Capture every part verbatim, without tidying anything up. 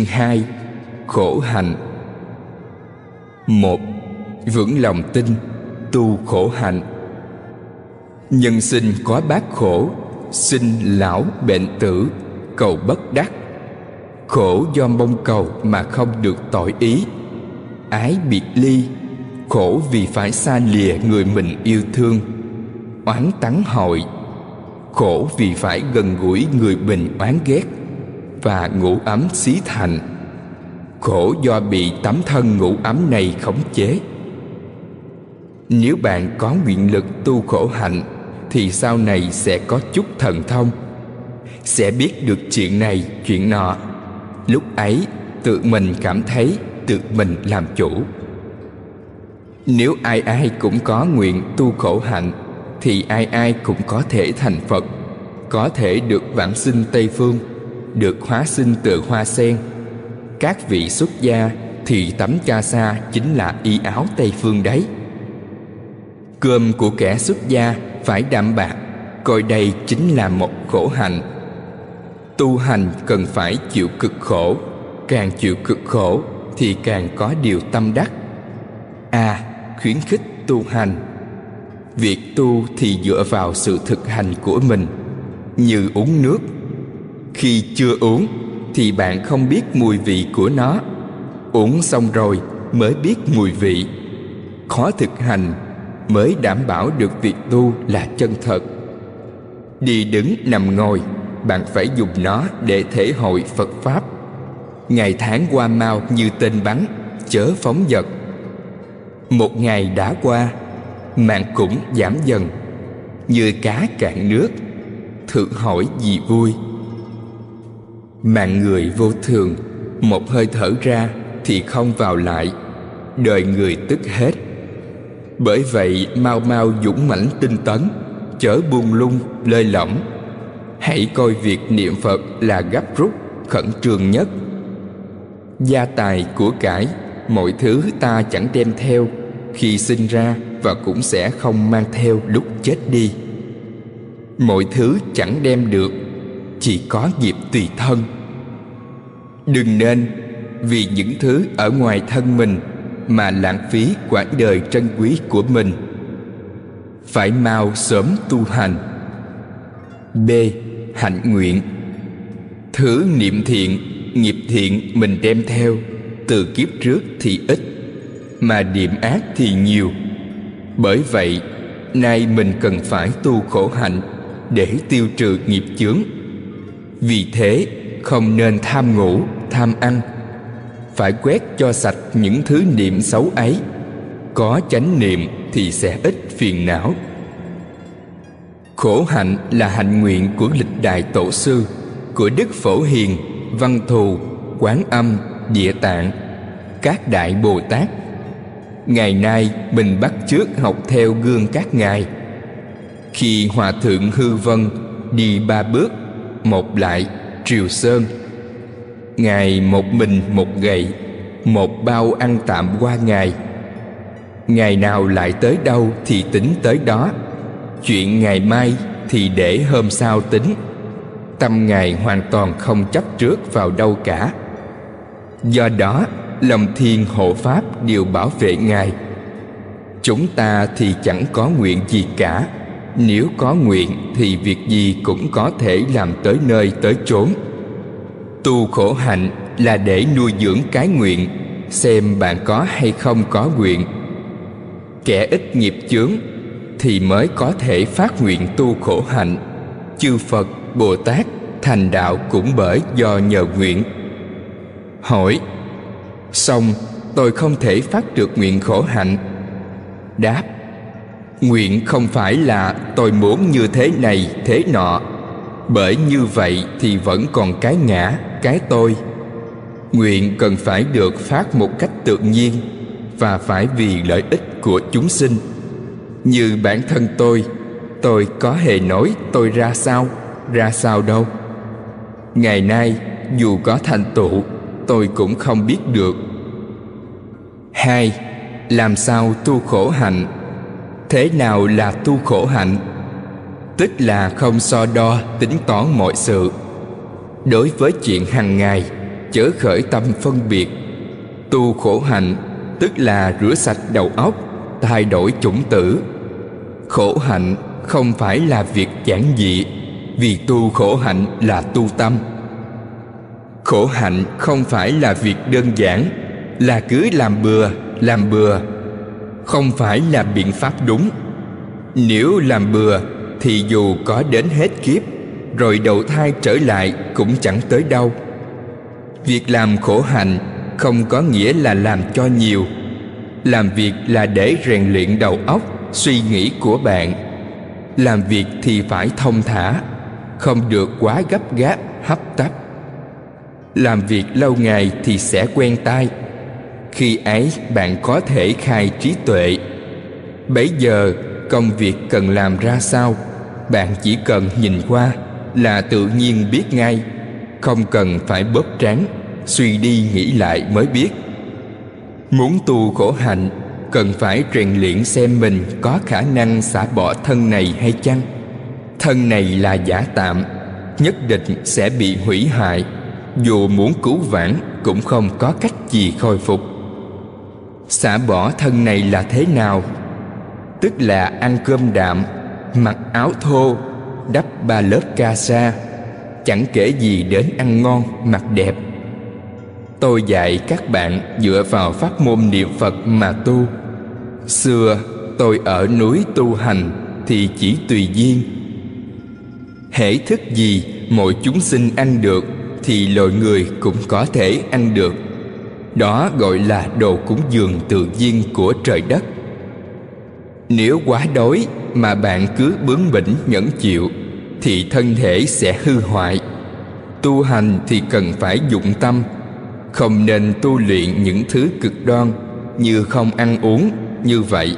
hai. Khổ hạnh. Một. Vững lòng tin, tu khổ hạnh. Nhân sinh có bát khổ: sinh lão bệnh tử, cầu bất đắc. Khổ do mong cầu mà không được tội ý. Ái biệt ly, khổ vì phải xa lìa người mình yêu thương. Oán tắng hội, khổ vì phải gần gũi người mình oán ghét. Và ngũ ấm xí thành, khổ do bị tấm thân ngũ ấm này khống chế. Nếu bạn có nguyện lực tu khổ hạnh thì sau này sẽ có chút thần thông, sẽ biết được chuyện này chuyện nọ. Lúc ấy tự mình cảm thấy tự mình làm chủ. Nếu ai ai cũng có nguyện tu khổ hạnh thì ai ai cũng có thể thành Phật, có thể được vãng sinh Tây Phương, được hóa sinh từ hoa sen. Các vị xuất gia thì tấm ca sa chính là y áo Tây Phương đấy. Cơm của kẻ xuất gia phải đạm bạc, coi đây chính là một khổ hạnh. Tu hành cần phải chịu cực khổ, càng chịu cực khổ thì càng có điều tâm đắc. A. Khuyến khích tu hành. Việc tu thì dựa vào sự thực hành của mình, như uống nước. Khi chưa uống thì bạn không biết mùi vị của nó, uống xong rồi mới biết mùi vị. Khó thực hành mới đảm bảo được việc tu là chân thật. Đi đứng nằm ngồi, bạn phải dùng nó để thể hội Phật Pháp. Ngày tháng qua mau như tên bắn, chớ phóng dật. Một ngày đã qua, mạng cũng giảm dần, như cá cạn nước, thử hỏi gì vui. Mạng người vô thường, một hơi thở ra thì không vào lại, đời người tức hết. Bởi vậy mau mau dũng mãnh tinh tấn, chớ buông lung lơi lỏng. Hãy coi việc niệm Phật là gấp rút, khẩn trương nhất. Gia tài của cải, mọi thứ ta chẳng đem theo khi sinh ra, và cũng sẽ không mang theo lúc chết đi. Mọi thứ chẳng đem được, chỉ có nghiệp tùy thân. Đừng nên vì những thứ ở ngoài thân mình mà lãng phí quãng đời trân quý của mình. Phải mau sớm tu hành. B. Hạnh nguyện. Thứ niệm thiện, nghiệp thiện mình đem theo từ kiếp trước thì ít, mà niệm ác thì nhiều. Bởi vậy nay mình cần phải tu khổ hạnh để tiêu trừ nghiệp chướng. Vì thế không nên tham ngủ, tham ăn. Phải quét cho sạch những thứ niệm xấu ấy. Có chánh niệm thì sẽ ít phiền não. Khổ hạnh là hạnh nguyện của lịch đại tổ sư, của Đức Phổ Hiền, Văn Thù, Quán Âm, Địa Tạng, các đại Bồ Tát. Ngày nay mình bắt chước học theo gương các ngài. Khi Hòa Thượng Hư Vân đi ba bước, một lại Triều Sơn, ngài một mình một gậy, một bao ăn tạm qua ngày. Ngày nào lại tới đâu thì tính tới đó, chuyện ngày mai thì để hôm sau tính. Tâm ngài hoàn toàn không chấp trước vào đâu cả. Do đó lòng thiên hộ pháp đều bảo vệ ngài. Chúng ta thì chẳng có nguyện gì cả. Nếu có nguyện thì việc gì cũng có thể làm tới nơi tới chốn. Tu khổ hạnh là để nuôi dưỡng cái nguyện, xem bạn có hay không có nguyện. Kẻ ít nghiệp chướng thì mới có thể phát nguyện tu khổ hạnh. Chư Phật, Bồ Tát thành đạo cũng bởi do nhờ nguyện. Hỏi: xong tôi không thể phát được nguyện khổ hạnh. Đáp: nguyện không phải là tôi muốn như thế này thế nọ, bởi như vậy thì vẫn còn cái ngã, cái tôi. Nguyện cần phải được phát một cách tự nhiên, và phải vì lợi ích của chúng sinh. Như bản thân tôi, tôi có hề nói tôi ra sao, ra sao đâu. Ngày nay dù có thành tựu, tôi cũng không biết được. Hai. Làm sao tu khổ hạnh? Thế nào là tu khổ hạnh? Tức là không so đo tính toán mọi sự. Đối với chuyện hàng ngày, chớ khởi tâm phân biệt. Tu khổ hạnh tức là rửa sạch đầu óc, thay đổi chủng tử. Khổ hạnh không phải là việc giản dị, vì tu khổ hạnh là tu tâm. Khổ hạnh không phải là việc đơn giản, là cứ làm bừa, làm bừa. Không phải là biện pháp đúng. Nếu làm bừa thì dù có đến hết kiếp, rồi đầu thai trở lại cũng chẳng tới đâu. Việc làm khổ hạnh không có nghĩa là làm cho nhiều. Làm việc là để rèn luyện đầu óc, suy nghĩ của bạn. Làm việc thì phải thông thả, không được quá gấp gáp, hấp tấp. Làm việc lâu ngày thì sẽ quen tai. Khi ấy bạn có thể khai trí tuệ. Bấy giờ công việc cần làm ra sao, bạn chỉ cần nhìn qua là tự nhiên biết ngay, không cần phải bóp trán, suy đi nghĩ lại mới biết. Muốn tu khổ hạnh, cần phải rèn luyện xem mình có khả năng xả bỏ thân này hay chăng. Thân này là giả tạm, nhất định sẽ bị hủy hoại. Dù muốn cứu vãn cũng không có cách gì khôi phục. Xả bỏ thân này là thế nào? Tức là ăn cơm đạm, mặc áo thô, đắp ba lớp ca sa, chẳng kể gì đến ăn ngon, mặc đẹp. Tôi dạy các bạn dựa vào pháp môn niệm Phật mà tu. Xưa tôi ở núi tu hành thì chỉ tùy duyên. Hễ thức gì mọi chúng sinh ăn được thì loài người cũng có thể ăn được. Đó gọi là đồ cúng dường tự nhiên của trời đất. Nếu quá đói mà bạn cứ bướng bỉnh nhẫn chịu thì thân thể sẽ hư hoại. Tu hành thì cần phải dụng tâm, không nên tu luyện những thứ cực đoan như không ăn uống như vậy.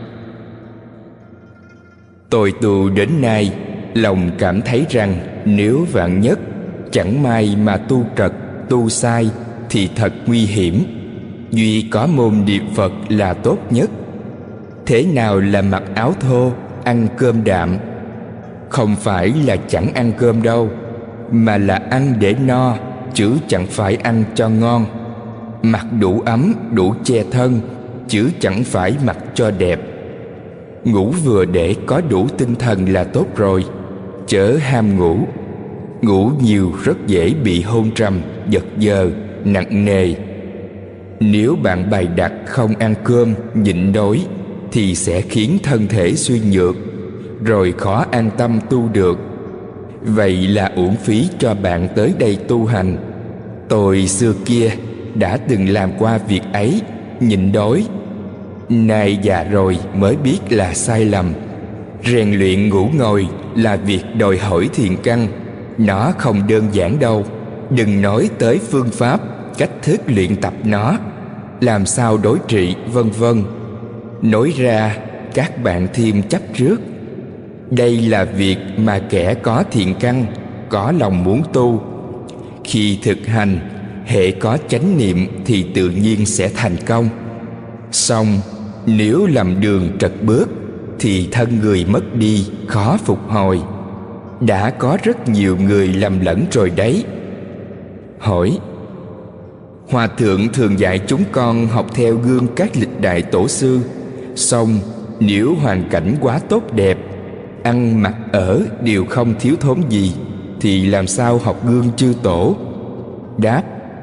Tôi tu đến nay, lòng cảm thấy rằng nếu vạn nhất chẳng may mà tu trật, tu sai thì thật nguy hiểm. Duy có môn niệm Phật là tốt nhất. Thế nào là mặc áo thô, ăn cơm đạm? Không phải là chẳng ăn cơm đâu, mà là ăn để no, chứ chẳng phải ăn cho ngon. Mặc đủ ấm, đủ che thân, chứ chẳng phải mặc cho đẹp. Ngủ vừa để có đủ tinh thần là tốt rồi, chớ ham ngủ. Ngủ nhiều rất dễ bị hôn trầm, giật giờ, nặng nề. Nếu bạn bày đặt không ăn cơm, nhịn đói thì sẽ khiến thân thể suy nhược, rồi khó an tâm tu được. Vậy là uổng phí cho bạn tới đây tu hành. Tôi xưa kia đã từng làm qua việc ấy, nhịn đói. Nay già rồi mới biết là sai lầm. Rèn luyện ngủ ngồi là việc đòi hỏi thiền căn. Nó không đơn giản đâu. Đừng nói tới phương pháp, cách thức luyện tập nó, làm sao đối trị, vân vân. Nói ra các bạn thêm chấp trước. Đây là việc mà kẻ có thiện căn, có lòng muốn tu. Khi thực hành, hễ có chánh niệm thì tự nhiên sẽ thành công. Song nếu lầm đường trật bước thì thân người mất đi, khó phục hồi. Đã có rất nhiều người lầm lẫn rồi đấy. Hỏi: Hòa thượng thường dạy chúng con học theo gương các lịch đại tổ sư. Song nếu hoàn cảnh quá tốt đẹp, ăn mặc ở đều không thiếu thốn gì, thì làm sao học gương chư tổ? Đáp: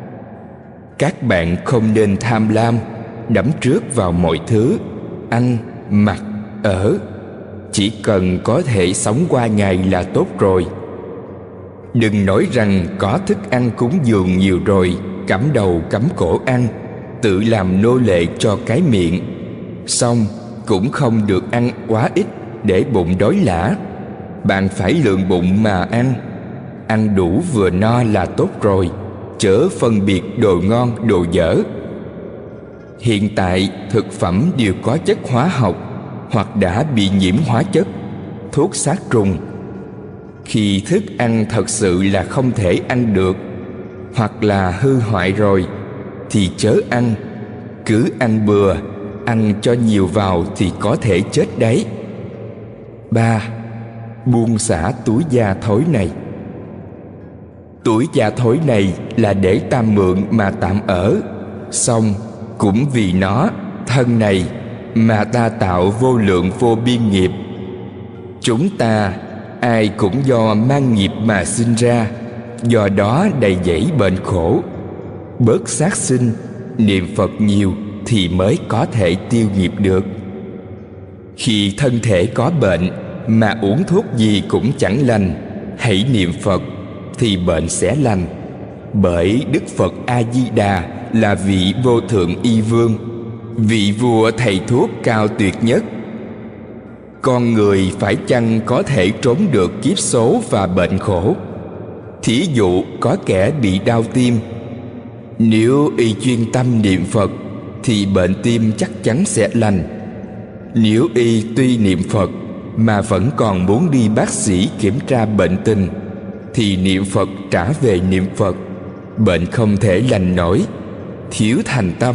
Các bạn không nên tham lam, đắm trước vào mọi thứ, ăn, mặc, ở. Chỉ cần có thể sống qua ngày là tốt rồi. Đừng nói rằng có thức ăn cúng dường nhiều rồi, cắm đầu cắm cổ ăn, tự làm nô lệ cho cái miệng. Xong cũng không được ăn quá ít để bụng đói lả. Bạn phải lượng bụng mà ăn. Ăn đủ vừa no là tốt rồi, chớ phân biệt đồ ngon đồ dở. Hiện tại thực phẩm đều có chất hóa học hoặc đã bị nhiễm hóa chất, thuốc sát trùng. Khi thức ăn thật sự là không thể ăn được, hoặc là hư hoại rồi, thì chớ ăn. Cứ ăn bừa, ăn cho nhiều vào thì có thể chết đấy. Ba. Buông xả túi da thối này. Tuổi già thối này là để ta mượn mà tạm ở, song cũng vì nó, thân này, mà ta tạo vô lượng vô biên nghiệp. Chúng ta ai cũng do mang nghiệp mà sinh ra, do đó đầy dẫy bệnh khổ. Bớt sát sinh, niệm Phật nhiều thì mới có thể tiêu nghiệp được. Khi thân thể có bệnh mà uống thuốc gì cũng chẳng lành, hãy niệm Phật thì bệnh sẽ lành. Bởi Đức Phật A-di-đà là vị vô thượng y vương, vị vua thầy thuốc cao tuyệt nhất. Con người phải chăng có thể trốn được kiếp số và bệnh khổ? Thí dụ có kẻ bị đau tim, nếu y chuyên tâm niệm Phật thì bệnh tim chắc chắn sẽ lành. Nếu y tuy niệm Phật mà vẫn còn muốn đi bác sĩ kiểm tra bệnh tình thì niệm Phật trả về niệm Phật, bệnh không thể lành nổi, thiếu thành tâm.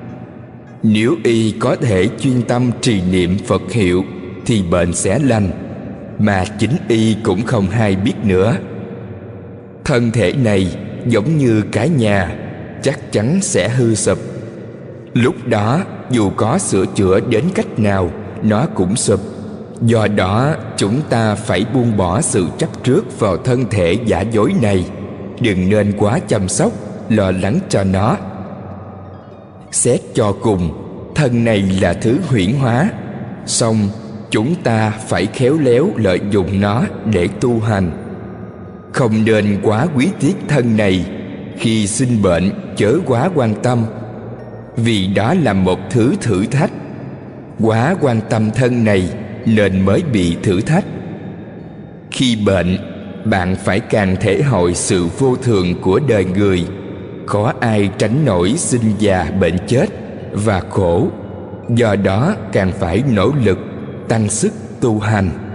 Nếu y có thể chuyên tâm trì niệm Phật hiệu thì bệnh sẽ lành, mà chính y cũng không hay biết nữa. Thân thể này giống như cái nhà, chắc chắn sẽ hư sụp. Lúc đó dù có sửa chữa đến cách nào, nó cũng sụp. Do đó chúng ta phải buông bỏ sự chấp trước vào thân thể giả dối này, đừng nên quá chăm sóc, lo lắng cho nó. Xét cho cùng, thân này là thứ huyễn hóa, song chúng ta phải khéo léo lợi dụng nó để tu hành. Không nên quá quý tiếc thân này, khi sinh bệnh chớ quá quan tâm, vì đó là một thứ thử thách. Quá quan tâm thân này nên mới bị thử thách. Khi bệnh, bạn phải càng thể hội sự vô thường của đời người. Có ai tránh nổi sinh già bệnh chết và khổ. Do đó càng phải nỗ lực tăng sức tu hành.